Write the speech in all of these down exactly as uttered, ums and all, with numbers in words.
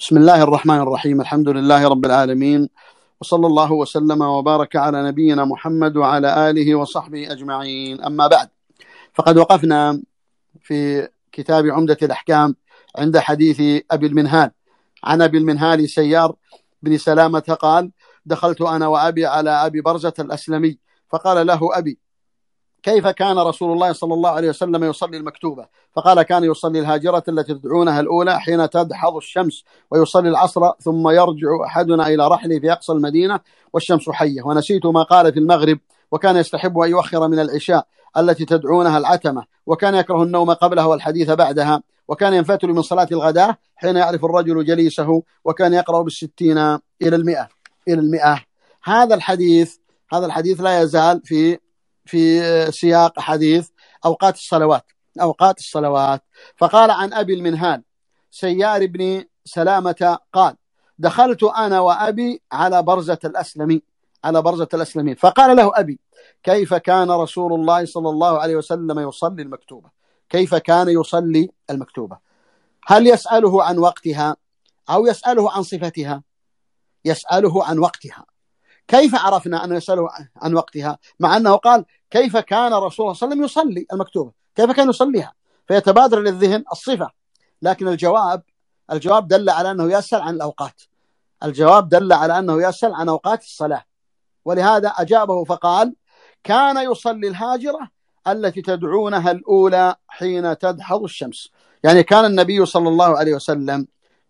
بسم الله الرحمن الرحيم. الحمد لله رب العالمين، وصلى الله وسلم وبارك على نبينا محمد وعلى آله وصحبه أجمعين. أما بعد، فقد وقفنا في كتاب عمدة الأحكام عند حديث أبي المنهال عن أبي المنهال سيار بن سلامة قال: دخلت أنا وأبي على أبي برزة الأسلمي فقال له أبي: كيف كان رسول الله صلى الله عليه وسلم يصلي المكتوبة؟ فقال: كان يصلي الهاجرة التي تدعونها الأولى حين تدحض الشمس، ويصلي العصر، ثم يرجع أحدنا إلى رحله في أقصى المدينة والشمس حية. ونسيت ما قال في المغرب، وكان يستحب أن يؤخر من العشاء التي تدعونها العتمة، وكان يكره النوم قبلها والحديث بعدها، وكان ينفتل من صلاة الغداء حين يعرف الرجل جليسه، وكان يقرأ بالستين إلى المئة إلى المئة. هذا الحديث هذا الحديث لا يزال في في سياق حديث أوقات الصلوات أوقات الصلوات فقال عن أبي المنهال سيار بن سلامة قال: دخلت أنا وأبي على برزة الأسلمي على برزة الأسلمي فقال له أبي: كيف كان رسول الله صلى الله عليه وسلم يصلي المكتوبة؟ كيف كان يصلي المكتوبة؟ هل يسأله عن وقتها أو يسأله عن صفتها؟ يسأله عن وقتها. كيف عرفنا أن يسأله عن وقتها مع أنه قال: كيف كان رسول الله صلى الله عليه وسلم يصلي المكتوبة؟ كيف كان يصليها؟ فيتبادر للذهن الصفة، لكن الجواب الجواب دل على أنه يسأل عن الأوقات الجواب دل على أنه يسأل عن أوقات الصلاة، ولهذا أجابه فقال: كان يصلي الهاجرة التي تدعونها الأولى حين تدحض الشمس. يعني كان النبي صلى الله عليه وسلم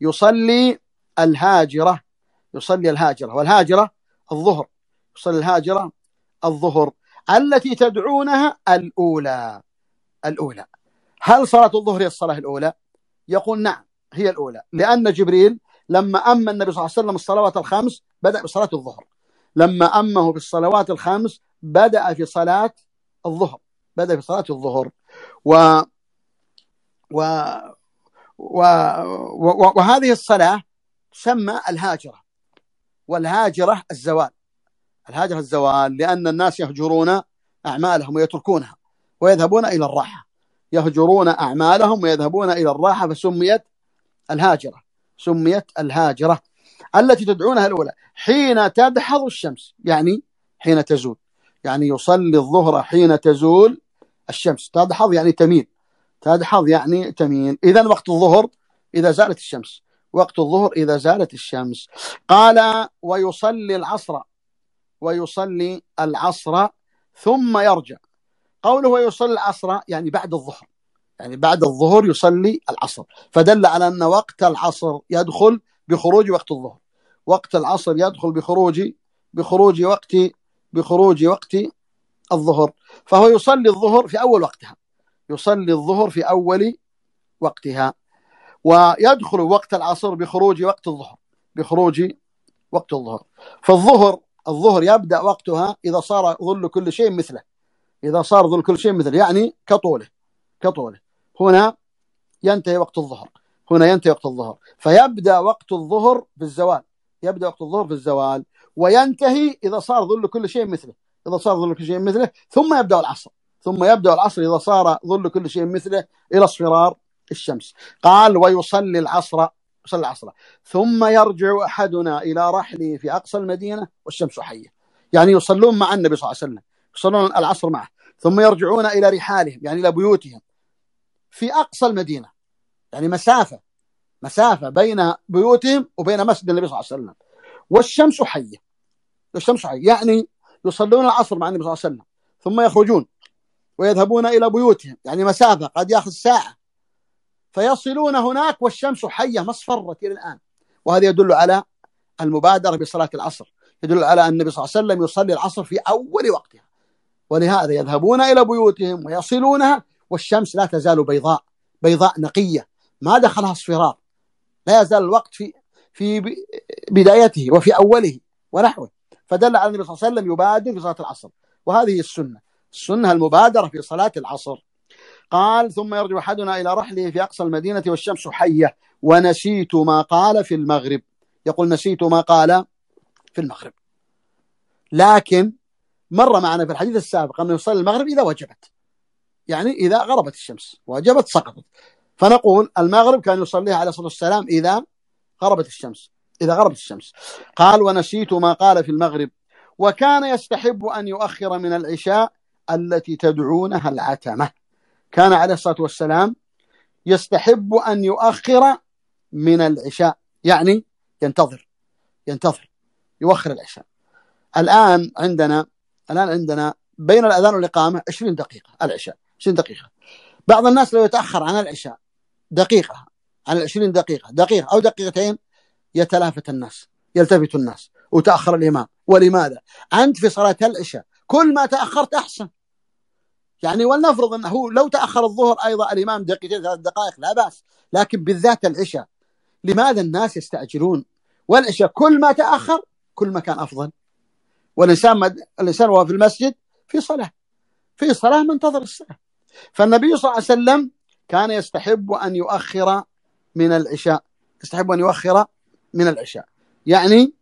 يصلي الهاجرة يصلي الهاجرة والهاجرة الظهر يصلي الهاجرة الظهر التي تدعونها الأولى الأولى هل صلاة الظهر هي الصلاة الأولى؟ يقول: نعم، هي الأولى، لأن جبريل لما أما النبي صلى الله عليه وسلم الصلوات الخمس بدأ بصلاة الظهر. لما أمه بالصلوات الخمس بدأ في صلاة الظهر بدأ في صلاة الظهر و... و... و... و... وهذه الصلاة تسمى الهاجرة، والهاجرة الزوال الهاجرة الزوال لأن الناس يهجرون أعمالهم ويتركونها ويذهبون إلى الراحة يهجرون أعمالهم ويذهبون إلى الراحة فسميت الهاجرة سميت الهاجرة التي تدعونها الأولى حين تدحض الشمس، يعني حين تزول. يعني يصلي الظهر حين تزول الشمس. تدحض يعني تميل تدحض يعني تميل إذن وقت الظهر إذا زالت الشمس وقت الظهر إذا زالت الشمس. قال: ويصلي العصر ويصلي العصر ثم يرجع. قوله ويصلي العصر يعني بعد الظهر يعني بعد الظهر يصلي العصر، فدل على أن وقت العصر يدخل بخروج وقت الظهر وقت العصر يدخل بخروج بخروج وقت بخروج وقت الظهر، فهو يصلي الظهر في أول وقتها يصلي الظهر في أول وقتها ويدخل وقت العصر بخروج وقت الظهر بخروج وقت الظهر. فالظهر الظهر يبدأ وقتها إذا صار ظل كل شيء مثله إذا صار ظل كل شيء مثله يعني كطوله كطوله هنا ينتهي وقت الظهر هنا ينتهي وقت الظهر فيبدأ وقت الظهر في الزوال يبدأ وقت الظهر في الزوال وينتهي إذا صار ظل كل شيء مثله إذا صار ظل كل شيء مثله ثم يبدأ العصر ثم يبدأ العصر إذا صار ظل كل شيء مثله إلى اصفرار الشمس. قال: ويصلي العصر يصلي العصر ثم يرجع أحدنا إلى رحله في أقصى المدينة والشمس حية. يعني يصلون مع النبي صلى الله عليه وسلم يصلون العصر معه ثم يرجعون إلى رحالهم يعني إلى بيوتهم في أقصى المدينة، يعني مسافة مسافة بين بيوتهم وبين مسجد النبي صلى الله عليه وسلم والشمس حية والشمس حية يعني يصلون العصر مع النبي صلى الله عليه وسلم ثم يخرجون ويذهبون إلى بيوتهم، يعني مسافة قد يأخذ ساعة، فيصلون هناك والشمس حية ما اصفرت إلى الآن. وهذا يدل على المبادرة بصلاة العصر يدل على أن النبي صلى الله عليه وسلم يصلي العصر في أول وقتها، ولهذا يذهبون إلى بيوتهم ويصلونها والشمس لا تزال بيضاء بيضاء نقية ما دخلها اصفرار، لا يزال الوقت في في بدايته وفي أوله ونحوه، فدل على النبي صلى الله عليه وسلم يبادر في صلاة العصر، وهذه السنة السنة المبادرة في صلاة العصر. قال: ثم يرجع أحدنا إلى رحله في أقصى المدينة والشمس حية. ونسيت ما قال في المغرب. يقول: نسيت ما قال في المغرب، لكن مر معنا في الحديث السابق أنه يصلي المغرب إذا وجبت، يعني إذا غربت الشمس وجبت سقطت، فنقول المغرب كان يصليها عليه الصلاة والسلام إذا غربت الشمس، إذا غربت الشمس. قال ونسيت ما قال في المغرب وكان يستحب أن يؤخر من العشاء التي تدعونها العتمة. كان عليه الصلاة والسلام يستحب أن يؤخر من العشاء، يعني ينتظر ينتظر يؤخر العشاء. الآن عندنا الآن عندنا بين الأذان والإقامة عشرين دقيقة، العشاء عشرين دقيقة. بعض الناس لو يتأخر عن العشاء دقيقة، عن العشرين دقيقة دقيقة أو دقيقتين يتلافت الناس، يلتفت الناس وتأخر الإمام. ولماذا؟ أنت في صلاة العشاء كل ما تأخرت أحسن. يعني ولنفرض أنه لو تأخر الظهر أيضا الإمام دقيقتين ثلاث دقائق لا بأس، لكن بالذات العشاء لماذا الناس يستعجلون؟ والعشاء كل ما تأخر كل ما كان أفضل. والإنسان مد... الإنسان وهو في المسجد في صلاة في صلاة منتظر الصلاة. فالنبي صلى الله عليه وسلم كان يستحب أن يؤخر من العشاء، يستحب أن يؤخر من العشاء، يعني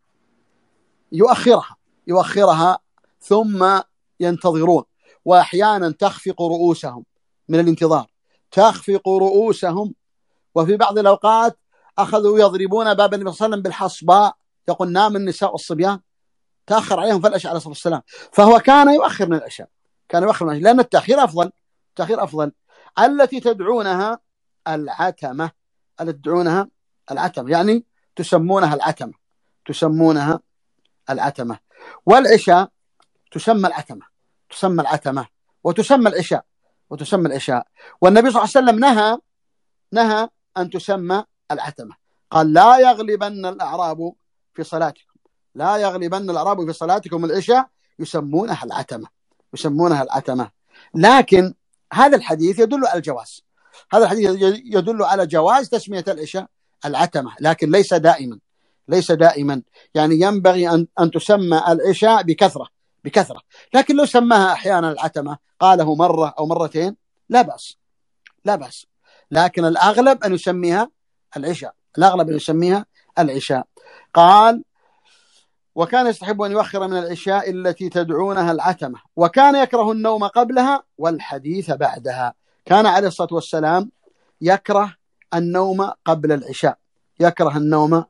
يؤخرها يؤخرها ثم ينتظرون. وأحيانا تخفق رؤوسهم من الانتظار، تخفق رؤوسهم. وفي بعض الأوقات أخذوا يضربون باب النبي صلى الله عليه وسلم بالحصباء، يقول نام النساء والصبيان، تأخر عليهم في العشاء عليه الصلاة والسلام. فهو كان يؤخر من العشاء، كان يؤخر من العشاء لأن التأخير أفضل، التأخير أفضل. التي تدعونها العتمة، التي تدعونها العتمة يعني تسمونها العتمة، تسمونها العتمة. والعشاء تسمى العتمة، تسمى العتمة وتسمى العشاء، وتسمى العشاء. والنبي صلى الله عليه وسلم نهى نهى أن تسمى العتمة. قال لا يغلبن الأعراب في صلاتكم، لا يغلبن الأعراب في صلاتكم العشاء، يسمونها العتمة، يسمونها العتمة. لكن هذا الحديث يدل على الجواز، هذا الحديث يدل على جواز تسمية العشاء العتمة، لكن ليس دائما، ليس دائما. يعني ينبغي أن أن تسمى العشاء بكثرة بكثرة، لكن لو سماها أحيانا العتمة قاله مرة أو مرتين لا بأس، لا بأس. لكن الأغلب أن يسميها العشاء، الأغلب أن يسميها العشاء. قال وكان يستحب أن يؤخر من العشاء التي تدعونها العتمة، وكان يكره النوم قبلها والحديث بعدها. كان عليه الصلاة والسلام يكره النوم قبل العشاء، يكره النوم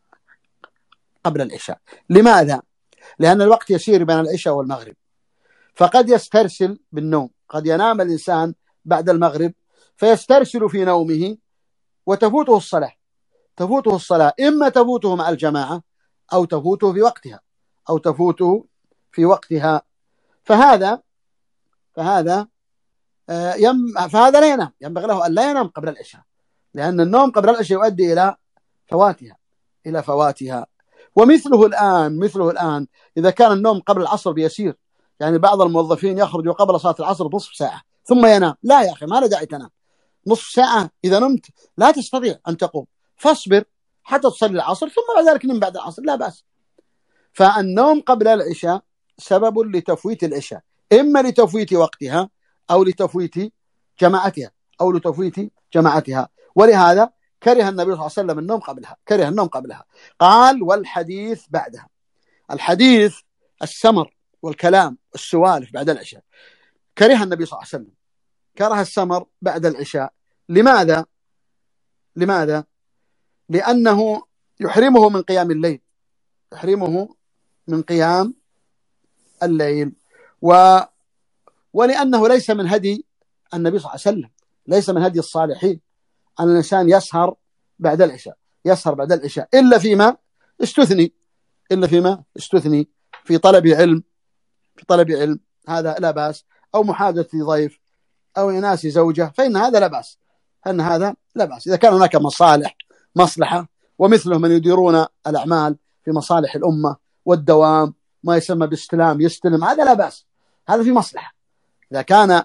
قبل العشاء. لماذا؟ لأن الوقت يسير بين العشاء والمغرب، فقد يسترسل بالنوم، قد ينام الإنسان بعد المغرب فيسترسل في نومه وتفوته الصلاة، تفوته الصلاة، إما تفوته مع الجماعة أو تفوته في وقتها، أو تفوته في وقتها. فهذا فهذا يم فهذا لا ينام، ينبغي له أن لا ينام قبل العشاء، لأن النوم قبل العشاء يؤدي إلى فواتها إلى فواتها. ومثله الآن مثله الآن إذا كان النوم قبل العصر بيسير، يعني بعض الموظفين يخرجوا قبل صلاة العصر بنصف ساعة ثم ينام. لا يا أخي، ما له داعي تنام نصف ساعة، إذا نمت لا تستطيع أن تقوم، فاصبر حتى تصلي العصر ثم بعد ذلك نم بعد العصر، لا بأس. فالنوم قبل العشاء سبب لتفويت العشاء، إما لتفويت وقتها أو لتفويت جماعتها أو لتفويت جماعتها. ولهذا كره النبي صلى الله عليه وسلم النوم قبلها، كره النوم قبلها. قال والحديث بعدها، الحديث السمر والكلام والسوالف بعد العشاء، كره النبي صلى الله عليه وسلم، كره السمر بعد العشاء. لماذا؟ لماذا؟ لأنه يحرمه من قيام الليل، يحرمه من قيام الليل. و... ولأنه ليس من هدي النبي صلى الله عليه وسلم، ليس من هدي الصالحين أن الإنسان يسهر بعد العشاء، يسهر بعد العشاء إلا فيما استثني، إلا فيما استثني في طلب علم، في طلب علم هذا لا بأس، أو محادثة ضيف، أو إناس زوجة، فإن هذا لا بأس، أن هذا لا بأس إذا كان هناك مصالح مصلحة. ومثله من يديرون الأعمال في مصالح الأمة والدوام، ما يسمى باستلام، يستلم، هذا لا بأس، هذا في مصلحة. إذا كان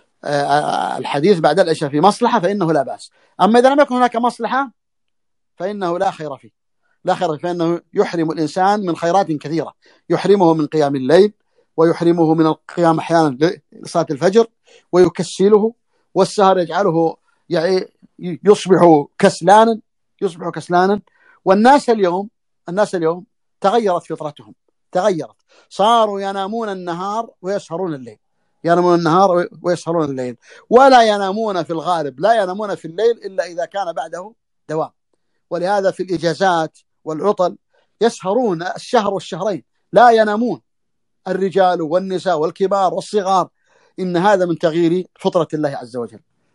الحديث بعد العشاء في مصلحة فإنه لا بأس. أما إذا لم يكن هناك مصلحة فإنه لا خير فيه، لا خير فيه، فإنه يحرم الإنسان من خيرات كثيرة، يحرمه من قيام الليل، ويحرمه من القيام أحيانا لصلاة الفجر، ويكسله، والسهر يجعله يعني يصبح كسلانا، يصبح كسلانا. والناس اليوم الناس اليوم تغيرت فطرتهم، تغيرت، صاروا ينامون النهار ويسهرون الليل، ينامون النهار ويسهرون الليل، ولا ينامون في الغالب، لا ينامون في الليل إلا إذا كان بعده دوام، ولهذا في الإجازات والعطل يسهرون الشهر والشهرين لا ينامون، الرجال والنساء والكبار والصغار. إن هذا من تغيير فطرة الله عز وجل.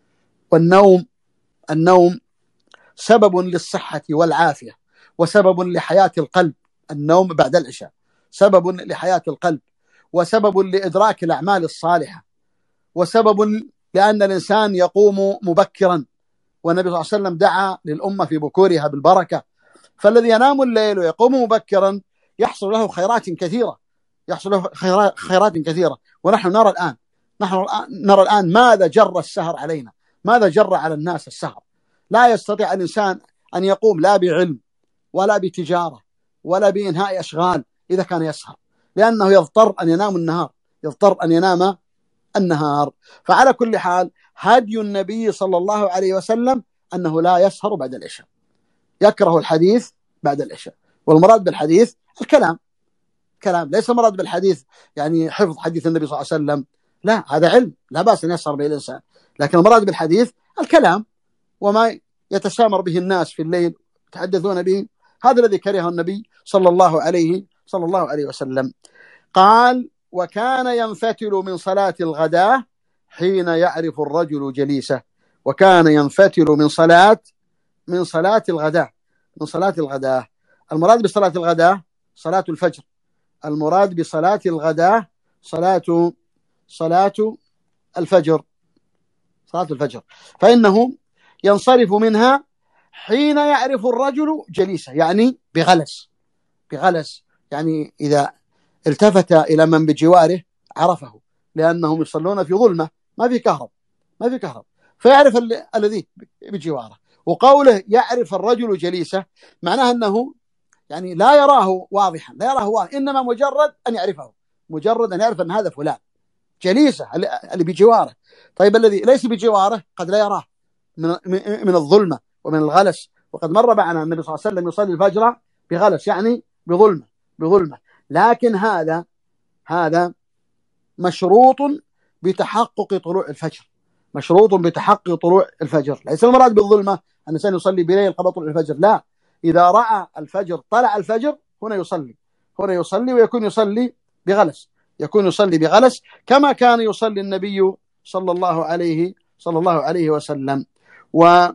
والنوم النوم سبب للصحة والعافية، وسبب لحياة القلب. النوم بعد العشاء سبب لحياة القلب، وسبب لإدراك الأعمال الصالحة، وسبب لأن الإنسان يقوم مبكرا. والنبي صلى الله عليه وسلم دعا للأمة في بكورها بالبركة. فالذي ينام الليل ويقوم مبكرا يحصل له خيرات كثيرة، يحصل له خيرات كثيرة. ونحن نرى الآن نحن نرى الآن ماذا جر السهر علينا، ماذا جر على الناس السهر. لا يستطيع الإنسان أن يقوم لا بعلم ولا بتجارة ولا بإنهاء أشغال إذا كان يسهر، لأنه يضطر أن ينام النهار، يضطر أن ينام النهار. فعلى كل حال هدي النبي صلى الله عليه وسلم أنه لا يسهر بعد العشاء، يكره الحديث بعد العشاء. والمراد بالحديث الكلام، كلام، ليس المراد بالحديث يعني حفظ حديث النبي صلى الله عليه وسلم، لا، هذا علم لا بأس أن يسهر به الإنسان، لكن المراد بالحديث الكلام وما يتسامر به الناس في الليل يتحدثون به. هذا الذي كرهه النبي صلى الله عليه صلى الله عليه وسلم. قال: وكان ينفتل من صلاة الغداء حين يعرف الرجل جليسه. وكان ينفتل من صلاة من صلاة الغداء من صلاة الغداء المراد بصلاة الغداء صلاة الفجر. المراد بصلاة الغداء صلاة صلاة الفجر صلاة الفجر فإنه ينصرف منها حين يعرف الرجل جليسه، يعني بغلس بغلس يعني إذا التفت إلى من بجواره عرفه، لأنهم يصلون في ظلمة، ما في كهرب ما في كهرب فيعرف الذي بجواره. وقوله يعرف الرجل جليسه معناه أنه يعني لا يراه واضحا، لا يراه واضحا، إنما مجرد أن يعرفه، مجرد أن يعرف أن هذا فلان جليسه اللي بجواره. طيب الذي ليس بجواره قد لا يراه من من الظلمة ومن الغلس. وقد مر معنا النبي صلى الله عليه وسلم يصلي الفجر بغلس، يعني بظلمة بظلمة لكن هذا هذا مشروط بتحقق طلوع الفجر، مشروط بتحقق طلوع الفجر. ليس المراد بالظلمة أن الإنسان يصلي بليل قبل طلوع الفجر، لا، إذا رأى الفجر طلع الفجر هنا يصلي هنا يصلي ويكون يصلي بغلس يكون يصلي بغلس كما كان يصلي النبي صلى الله عليه صلى الله عليه وسلم. و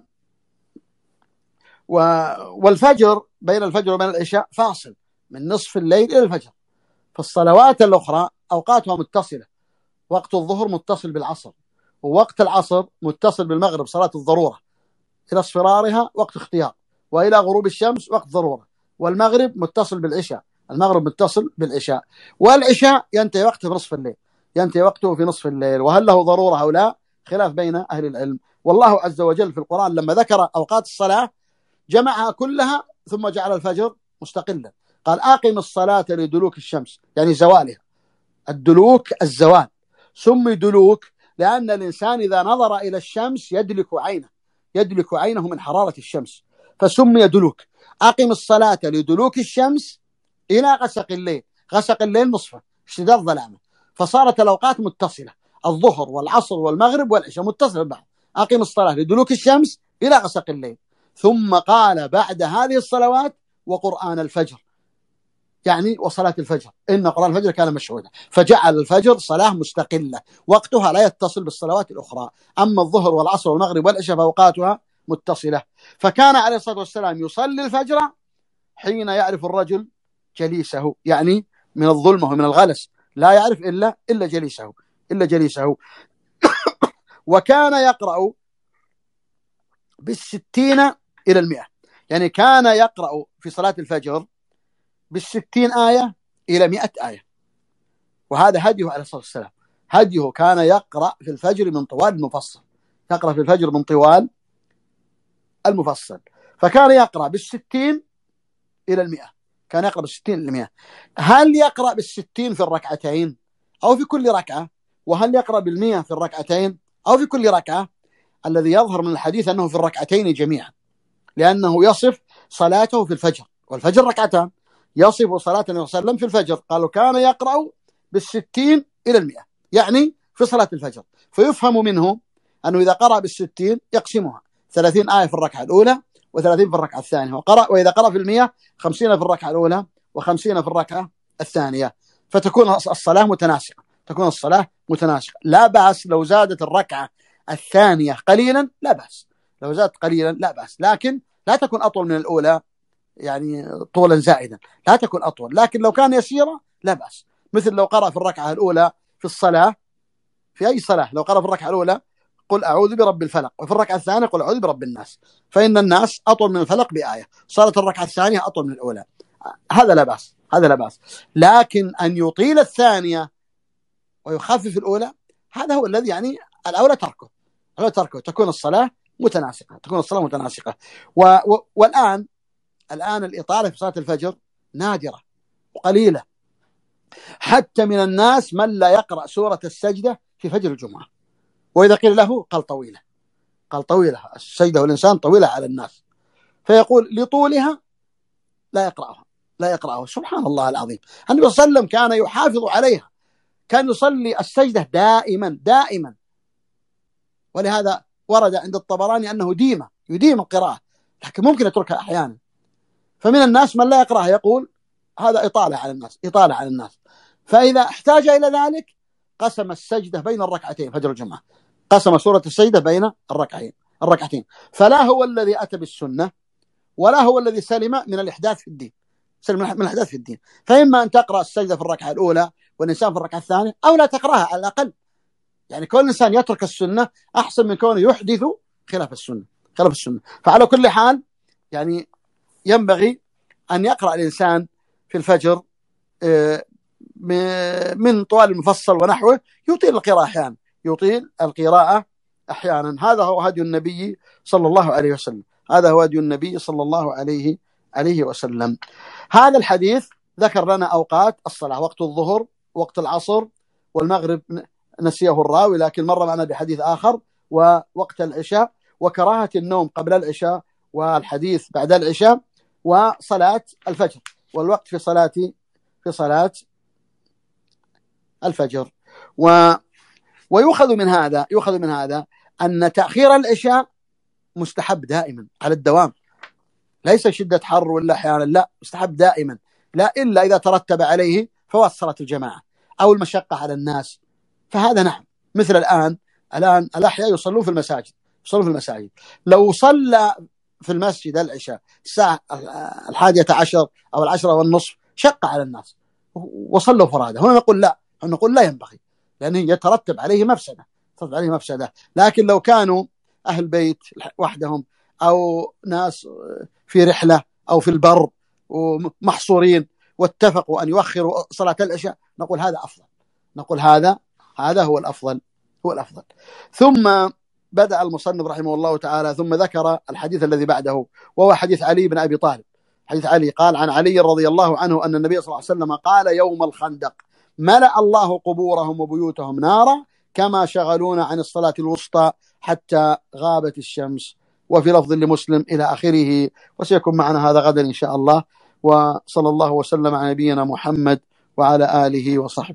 و والفجر بين الفجر وبين العشاء فاصل من نصف الليل إلى الفجر. فالصلوات الأخرى أوقاتها متصلة، وقت الظهر متصل بالعصر، ووقت العصر متصل بالمغرب صلاة الضرورة إلى اصفرارها وقت اختيار، وإلى غروب الشمس وقت ضرورة. والمغرب متصل بالعشاء، المغرب متصل بالعشاء. والعشاء ينتهي وقته في نصف الليل ينتهي وقته في نصف الليل وهل له ضرورة أو لا خلاف بين أهل العلم. والله عز وجل في القرآن لما ذكر أوقات الصلاة جمعها كلها ثم جعل الفجر مستقلا. قال: أقم الصلاة لدلوك الشمس، يعني زوالها. الدلوك الزوال، سمي دلوك لأن الإنسان إذا نظر إلى الشمس يدلك عينه يدلك عينه من حرارة الشمس، فسمي دلوك. أقم الصلاة لدلوك الشمس إلى غسق الليل، غسق الليل نصفه اشتداد ظلامه، فصارت الأوقات متصلة، الظهر والعصر والمغرب والعشاء متصلة ببعض. أقم الصلاة لدلوك الشمس إلى غسق الليل. ثم قال بعد هذه الصلوات: وقرآن الفجر، يعني وصلاة الفجر، إن قرآن الفجر كان مشهودا. فجعل الفجر صلاة مستقلة وقتها لا يتصل بالصلوات الأخرى. أما الظهر والعصر والمغرب والعشاء فأوقاتها متصلة. فكان عليه الصلاة والسلام يصلي الفجر حين يعرف الرجل جليسه، يعني من الظلمة ومن الغلس لا يعرف إلا إلا جليسه إلا جليسه وكان يقرأ بالستين إلى المئة، يعني كان يقرأ في صلاة الفجر بالستين آية إلى مئة آية. وهذا هديه عليه الصلاة والسلام، هديه كان يقرأ في الفجر من طوال المفصل يقرأ في الفجر من طوال المفصل فكان يقرأ بالستين إلى المئة كان يقرأ بالستين إلى المئة. هل يقرأ بالستين في الركعتين أو في كل ركعة؟ وهل يقرأ بالمئة في الركعتين أو في كل ركعة؟ الذي يظهر من الحديث أنه في الركعتين جميعا، لأنه يصف صلاته في الفجر، والفجر ركعتان، يصف صلاة النبي صلى الله عليه وسلم في الفجر. قالوا كان يقرأ بالستين إلى المئة، يعني في صلاة الفجر. فيفهم منه أنه إذا قرأ بالستين يقسمها ثلاثين آية في الركعة الأولى وثلاثين في الركعة الثانية، وقرأ وإذا قرأ في المئة خمسين في الركعة الأولى وخمسين في الركعة الثانية، فتكون الصلاة متناسقة، تكون الصلاة متناسقة. لا بأس لو زادت الركعة الثانية قليلا، لا بأس لو زادت قليلا لا بأس، لكن لا تكون أطول من الأولى، يعني طولا زائدا لا تكون أطول، لكن لو كان يسيرا لا بأس. مثل لو قرأ في الركعة الأولى في الصلاة، في أي صلاة، لو قرأ في الركعة الأولى قل أعوذ برب الفلق، وفي الركعة الثانية قل أعوذ برب الناس، فإن الناس أطول من الفلق بآية، صارت الركعة الثانية أطول من الأولى، هذا لا بأس، هذا لا بأس. لكن أن يطيل الثانية ويخفف الأولى، هذا هو الذي يعني الأولى تركه، الأولى تركه، تكون الصلاة متناسقة، تكون الصلاة متناسقة. و... و... والآن الآن الإطالة في صلاة الفجر نادرة وقليلة، حتى من الناس من لا يقرأ سورة السجدة في فجر الجمعة، وإذا قيل له قال طويلة، قال طويلة السجدة والإنسان طويلة على الناس، فيقول لطولها لا يقرأها، لا يقرأها. سبحان الله العظيم، النبي صلى الله عليه وسلم كان يحافظ عليها، كان يصلي السجدة دائما دائما، ولهذا ورد عند الطبراني أنه ديمة يديم القراءة، لكن ممكن يتركها أحيانا. فمن الناس من لا يقرأها، يقول هذا إطالة على الناس، إطالة على الناس. فإذا احتاج إلى ذلك قسم السجدة بين الركعتين فجر الجمعة، قسم سورة السجدة بين الركعتين الركعتين فلا هو الذي أتى بالسنة ولا هو الذي سلم من الإحداث في الدين، سلم من الإحداث في الدين. فإما أن تقرأ السجدة في الركعة الأولى والإنسان في الركعة الثانية، أو لا تقرأها على الأقل. يعني كل إنسان يترك السنة أحسن من كونه يحدث خلاف السنة، خلاف السنة. فعلى كل حال يعني ينبغي أن يقرأ الإنسان في الفجر من طوال المفصل ونحوه، يطيل القراءة أحيانا، يطيل القراءة أحيانا. هذا هو هدي النبي صلى الله عليه وسلم، هذا هو هدي النبي صلى الله عليه عليه وسلم. هذا الحديث ذكر لنا أوقات الصلاة، وقت الظهر، وقت العصر، والمغرب نسيه الراوي لكن مر معنا بحديث آخر، ووقت العشاء، وكراهة النوم قبل العشاء، والحديث بعد العشاء، وصلاة الفجر، والوقت في صلاة في صلاة الفجر. و ويؤخذ من هذا يؤخذ من هذا أن تأخير العشاء مستحب دائما على الدوام، ليس شدة حر ولا أحيانا، لا، مستحب دائما، لا إلا إذا ترتب عليه فوات صلاة الجماعة أو المشقة على الناس، فهذا نعم. مثل الآن الآن الأحياء يصلون في المساجد، يصلون في المساجد، لو صلى في المسجد العشاء الساعة الحادية عشر أو العشرة والنصف شق على الناس وصلوا فرادى، هنا نقول لا، هنا نقول لا ينبغي، لأنه يترتب عليه مفسدة، يترتب عليه مفسدة. لكن لو كانوا أهل بيت وحدهم أو ناس في رحلة أو في البر ومحصورين واتفقوا أن يؤخروا صلاة العشاء، نقول هذا أفضل، نقول هذا هذا هو الأفضل، هو الأفضل. ثم بدأ المصنف رحمه الله تعالى ثم ذكر الحديث الذي بعده، وهو حديث علي بن أبي طالب. حديث علي قال عن علي رضي الله عنه أن النبي صلى الله عليه وسلم قال يوم الخندق: ملأ الله قبورهم وبيوتهم نارا كما شغلونا عن الصلاة الوسطى حتى غابت الشمس. وفي لفظ لمسلم إلى آخره. وسيكون معنا هذا غدا إن شاء الله. وصلى الله وسلم على نبينا محمد وعلى آله وصحبه.